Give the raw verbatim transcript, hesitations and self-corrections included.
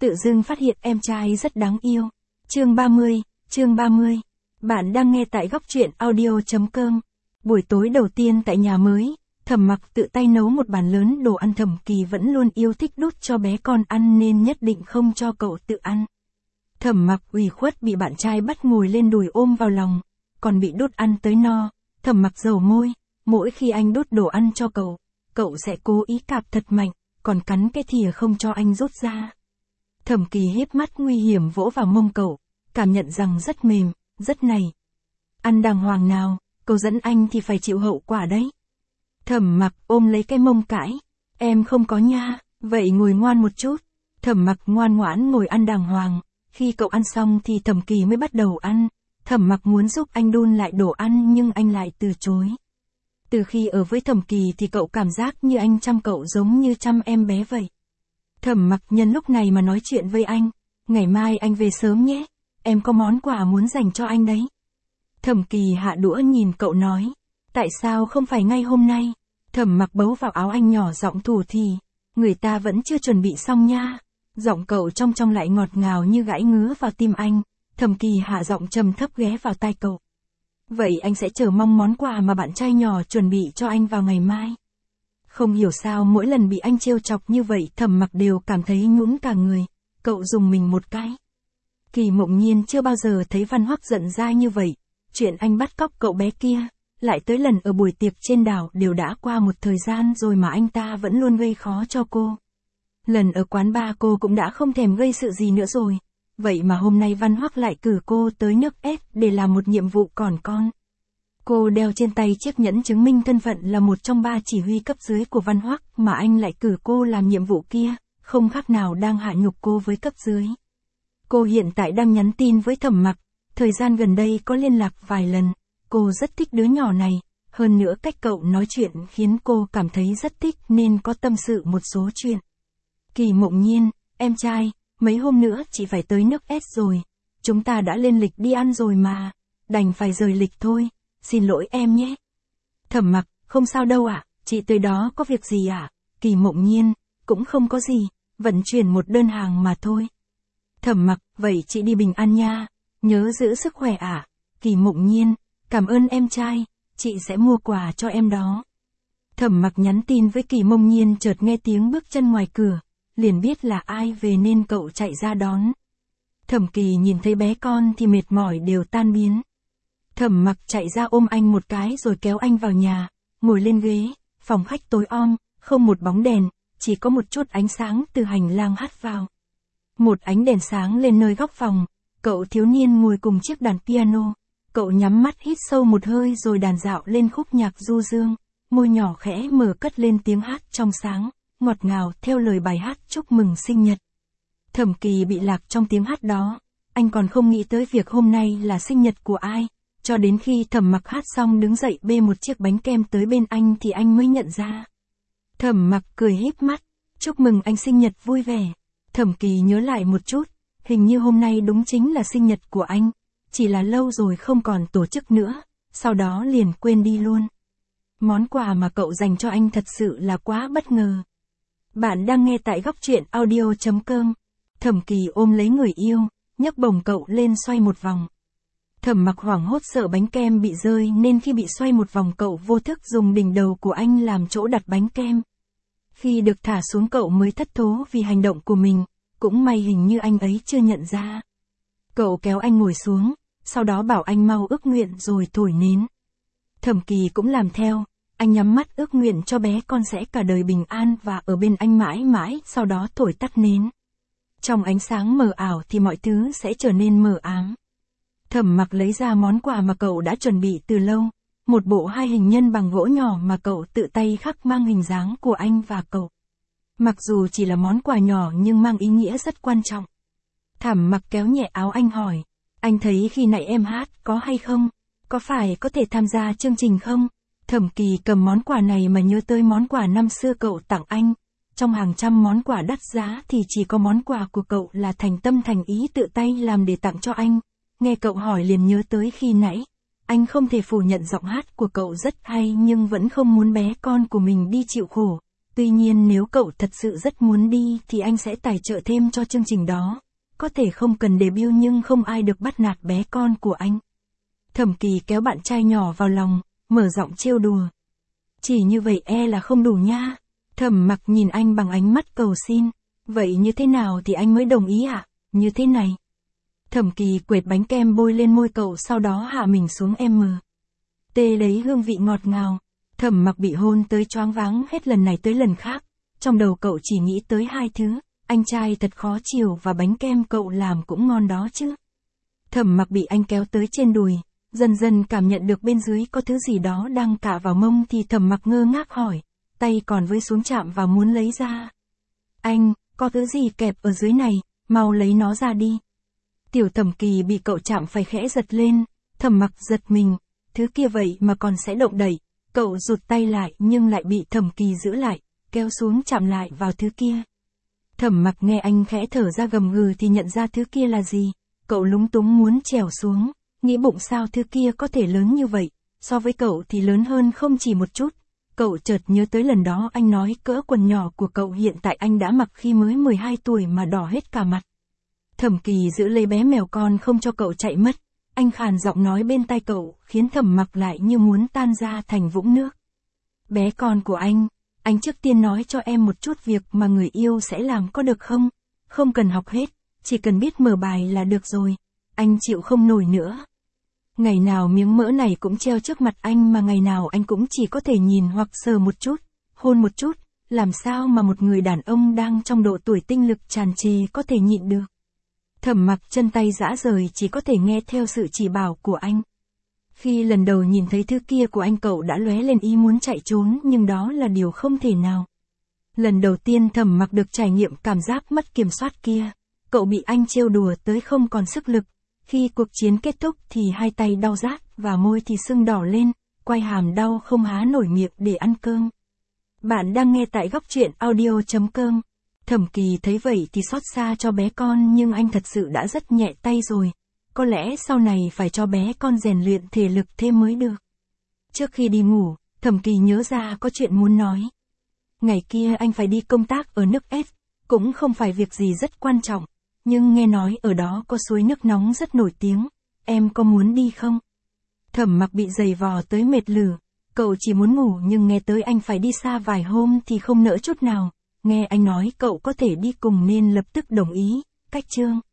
tự dưng phát hiện em trai rất đáng yêu. Chương ba mươi, chương ba mươi. Bạn đang nghe tại góc truyện audio chấm com. Buổi tối đầu tiên tại nhà mới, Thẩm Mặc tự tay nấu một bàn lớn đồ ăn. Thẩm Kỳ vẫn luôn yêu thích đút cho bé con ăn nên nhất định không cho cậu tự ăn. Thẩm Mặc ủy khuất bị bạn trai bắt ngồi lên đùi ôm vào lòng, còn bị đút ăn tới no. Thẩm Mặc dầu môi, mỗi khi anh đút đồ ăn cho cậu, cậu sẽ cố ý cạp thật mạnh, còn cắn cái thìa không cho anh rút ra. Thẩm Kỳ híp mắt nguy hiểm vỗ vào mông cậu, cảm nhận rằng rất mềm, rất này. Ăn đàng hoàng nào, cậu dẫn anh thì phải chịu hậu quả đấy. Thẩm Mặc ôm lấy cái mông cãi, em không có nha, vậy ngồi ngoan một chút. Thẩm Mặc ngoan ngoãn ngồi ăn đàng hoàng, khi cậu ăn xong thì Thẩm Kỳ mới bắt đầu ăn. Thẩm Mặc muốn giúp anh đun lại đồ ăn nhưng anh lại từ chối. Từ khi ở với Thẩm Kỳ thì cậu cảm giác như anh chăm cậu giống như chăm em bé vậy. Thẩm Mặc nhân lúc này mà nói chuyện với anh, ngày mai anh về sớm nhé, em có món quà muốn dành cho anh đấy. Thẩm Kỳ hạ đũa nhìn cậu nói, tại sao không phải ngay hôm nay? Thẩm Mặc bấu vào áo anh nhỏ giọng thủ thì, người ta vẫn chưa chuẩn bị xong nha. Giọng cậu trong trong lại ngọt ngào như gãi ngứa vào tim anh. Thẩm Kỳ hạ giọng trầm thấp ghé vào tai cậu. Vậy anh sẽ chờ mong món quà mà bạn trai nhỏ chuẩn bị cho anh vào ngày mai. Không hiểu sao mỗi lần bị anh trêu chọc như vậy Thẩm Mặc đều cảm thấy nhũn cả người. Cậu dùng mình một cái. Kỳ Mộng Nhiên chưa bao giờ thấy Văn Hoắc giận dai như vậy. Chuyện anh bắt cóc cậu bé kia, lại tới lần ở buổi tiệc trên đảo đều đã qua một thời gian rồi mà anh ta vẫn luôn gây khó cho cô. Lần ở quán bar cô cũng đã không thèm gây sự gì nữa rồi. Vậy mà hôm nay Văn Hoắc lại cử cô tới nước S để làm một nhiệm vụ còn con. Cô đeo trên tay chiếc nhẫn chứng minh thân phận là một trong ba chỉ huy cấp dưới của Văn Hoắc mà anh lại cử cô làm nhiệm vụ kia, không khác nào đang hạ nhục cô với cấp dưới. Cô hiện tại đang nhắn tin với Thẩm Mặc, thời gian gần đây có liên lạc vài lần, cô rất thích đứa nhỏ này, hơn nữa cách cậu nói chuyện khiến cô cảm thấy rất thích nên có tâm sự một số chuyện. Kỳ Mộng Nhiên, em trai, mấy hôm nữa chị phải tới nước S rồi, chúng ta đã lên lịch đi ăn rồi mà, đành phải rời lịch thôi, xin lỗi em nhé. Thẩm Mặc, không sao đâu ạ, chị tới đó có việc gì ạ? Kỳ Mộng Nhiên, cũng không có gì, vận chuyển một đơn hàng mà thôi. Thẩm Mặc, vậy chị đi bình an nha, nhớ giữ sức khỏe ạ. Kỳ Mộng Nhiên, cảm ơn em trai, chị sẽ mua quà cho em đó. Thẩm Mặc nhắn tin với Kỳ Mộng Nhiên chợt nghe tiếng bước chân ngoài cửa, liền biết là ai về nên cậu chạy ra đón. Thẩm Kỳ nhìn thấy bé con thì mệt mỏi đều tan biến. Thẩm Mặc chạy ra ôm anh một cái rồi kéo anh vào nhà, ngồi lên ghế, phòng khách tối om, không một bóng đèn, chỉ có một chút ánh sáng từ hành lang hắt vào. Một ánh đèn sáng lên nơi góc phòng, cậu thiếu niên ngồi cùng chiếc đàn piano, cậu nhắm mắt hít sâu một hơi rồi đàn dạo lên khúc nhạc du dương, môi nhỏ khẽ mở cất lên tiếng hát trong sáng, ngọt ngào theo lời bài hát chúc mừng sinh nhật. Thẩm Kỳ bị lạc trong tiếng hát đó, anh còn không nghĩ tới việc hôm nay là sinh nhật của ai, cho đến khi Thẩm Mặc hát xong đứng dậy bê một chiếc bánh kem tới bên anh thì anh mới nhận ra. Thẩm Mặc cười híp mắt, chúc mừng anh sinh nhật vui vẻ. Thẩm Kỳ nhớ lại một chút, hình như hôm nay đúng chính là sinh nhật của anh, chỉ là lâu rồi không còn tổ chức nữa, sau đó liền quên đi luôn. Món quà mà cậu dành cho anh thật sự là quá bất ngờ. Bạn đang nghe tại góc truyện audio chấm com. Thẩm Kỳ ôm lấy người yêu, nhấc bổng cậu lên xoay một vòng. Thẩm Mặc hoảng hốt sợ bánh kem bị rơi nên khi bị xoay một vòng cậu vô thức dùng đỉnh đầu của anh làm chỗ đặt bánh kem. Khi được thả xuống cậu mới thất thố vì hành động của mình, cũng may hình như anh ấy chưa nhận ra. Cậu kéo anh ngồi xuống, sau đó bảo anh mau ước nguyện rồi thổi nến. Thẩm Kỳ cũng làm theo, anh nhắm mắt ước nguyện cho bé con sẽ cả đời bình an và ở bên anh mãi mãi, sau đó thổi tắt nến. Trong ánh sáng mờ ảo thì mọi thứ sẽ trở nên mờ ám. Thẩm Mặc lấy ra món quà mà cậu đã chuẩn bị từ lâu, một bộ hai hình nhân bằng gỗ nhỏ mà cậu tự tay khắc mang hình dáng của anh và cậu. Mặc dù chỉ là món quà nhỏ nhưng mang ý nghĩa rất quan trọng. Thẩm Mặc kéo nhẹ áo anh hỏi, anh thấy khi nãy em hát có hay không? Có phải có thể tham gia chương trình không? Thẩm Kỳ cầm món quà này mà nhớ tới món quà năm xưa cậu tặng anh. Trong hàng trăm món quà đắt giá thì chỉ có món quà của cậu là thành tâm thành ý tự tay làm để tặng cho anh. Nghe cậu hỏi liền nhớ tới khi nãy. Anh không thể phủ nhận giọng hát của cậu rất hay nhưng vẫn không muốn bé con của mình đi chịu khổ. Tuy nhiên nếu cậu thật sự rất muốn đi thì anh sẽ tài trợ thêm cho chương trình đó. Có thể không cần debut nhưng không ai được bắt nạt bé con của anh. Thẩm Kỳ kéo bạn trai nhỏ vào lòng, mở giọng trêu đùa. Chỉ như vậy e là không đủ nha. Thẩm Mặc nhìn anh bằng ánh mắt cầu xin. Vậy như thế nào thì anh mới đồng ý ạ? À? Như thế này. Thẩm Kỳ quệt bánh kem bôi lên môi cậu, sau đó hạ mình xuống em tê lấy hương vị ngọt ngào. Thẩm Mặc bị hôn tới choáng váng hết lần này tới lần khác. Trong đầu cậu chỉ nghĩ tới hai thứ, anh trai thật khó chiều và bánh kem cậu làm cũng ngon đó chứ. Thẩm Mặc bị anh kéo tới trên đùi, dần dần cảm nhận được bên dưới có thứ gì đó đang cạ vào mông thì Thẩm Mặc ngơ ngác hỏi, tay còn với xuống chạm vào muốn lấy ra. Anh, có thứ gì kẹp ở dưới này, mau lấy nó ra đi. Tiểu Thẩm Kỳ bị cậu chạm phải khẽ giật lên, Thẩm Mặc giật mình, thứ kia vậy mà còn sẽ động đậy. Cậu rụt tay lại nhưng lại bị Thẩm Kỳ giữ lại, kéo xuống chạm lại vào thứ kia. Thẩm Mặc nghe anh khẽ thở ra gầm gừ thì nhận ra thứ kia là gì. Cậu lúng túng muốn trèo xuống, nghĩ bụng sao thứ kia có thể lớn như vậy, so với cậu thì lớn hơn không chỉ một chút. Cậu chợt nhớ tới lần đó anh nói cỡ quần nhỏ của cậu hiện tại anh đã mặc khi mới mười hai tuổi mà đỏ hết cả mặt. Thẩm Kỳ giữ lấy bé mèo con không cho cậu chạy mất. Anh khàn giọng nói bên tai cậu, khiến Thẩm Mặc lại như muốn tan ra thành vũng nước. Bé con của anh, anh trước tiên nói cho em một chút việc mà người yêu sẽ làm có được không? Không cần học hết, chỉ cần biết mở bài là được rồi. Anh chịu không nổi nữa. Ngày nào miếng mỡ này cũng treo trước mặt anh mà ngày nào anh cũng chỉ có thể nhìn hoặc sờ một chút, hôn một chút, làm sao mà một người đàn ông đang trong độ tuổi tinh lực tràn trề có thể nhịn được. Thẩm Mặc chân tay rã rời chỉ có thể nghe theo sự chỉ bảo của anh. Khi lần đầu nhìn thấy thứ kia của anh cậu đã lóe lên ý muốn chạy trốn nhưng đó là điều không thể nào. Lần đầu tiên Thẩm Mặc được trải nghiệm cảm giác mất kiểm soát kia. Cậu bị anh trêu đùa tới không còn sức lực. Khi cuộc chiến kết thúc thì hai tay đau rát và môi thì sưng đỏ lên, quai hàm đau không há nổi miệng để ăn cơm. Bạn đang nghe tại góc truyện audio chấm com. Thẩm Kỳ thấy vậy thì xót xa cho bé con nhưng anh thật sự đã rất nhẹ tay rồi. Có lẽ sau này phải cho bé con rèn luyện thể lực thêm mới được. Trước khi đi ngủ, Thẩm Kỳ nhớ ra có chuyện muốn nói. Ngày kia anh phải đi công tác ở nước S, cũng không phải việc gì rất quan trọng, nhưng nghe nói ở đó có suối nước nóng rất nổi tiếng, em có muốn đi không? Thẩm Mặc bị giày vò tới mệt lử, cậu chỉ muốn ngủ nhưng nghe tới anh phải đi xa vài hôm thì không nỡ chút nào, nghe anh nói cậu có thể đi cùng nên lập tức đồng ý, cách chương.